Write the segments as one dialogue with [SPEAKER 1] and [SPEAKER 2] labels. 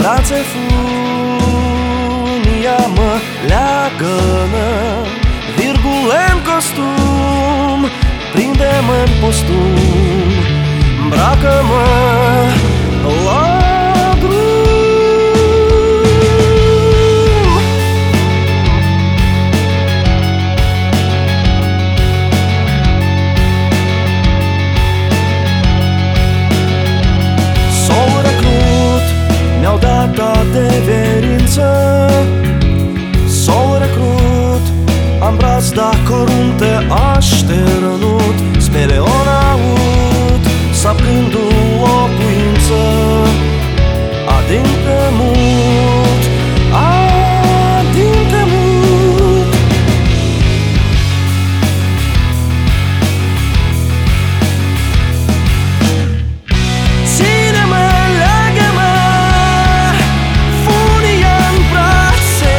[SPEAKER 1] brațe funia mă leagă-nă, virgule în costum, prinde-mă în postum, îmbracă-mă la drum. Sol recrut mi-au dat adeverință, sol recrut am brazda corunte așternut, speleon aud sapcându locuință adânc de mult, adânc de mult. Ține-mă, leagă-mă, funia-n brațe,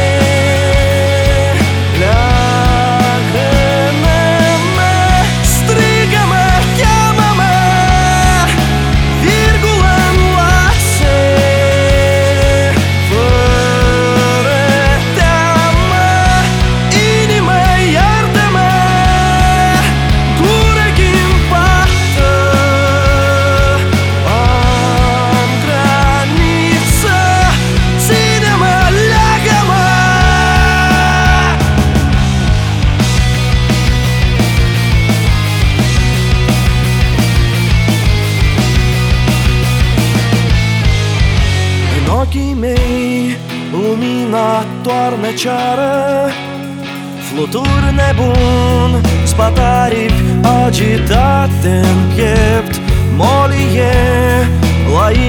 [SPEAKER 1] leagă-mă, strigă-mă, cheamă-mă, virgulă-n lațe, fără teamă, inimă, iartă-mă, gură ghimpată, am graniță, ține-mă, leagă-mă. În ochii mei lumina toarnă ceară, fluturi nebun, spataripi agitate în piept, molie la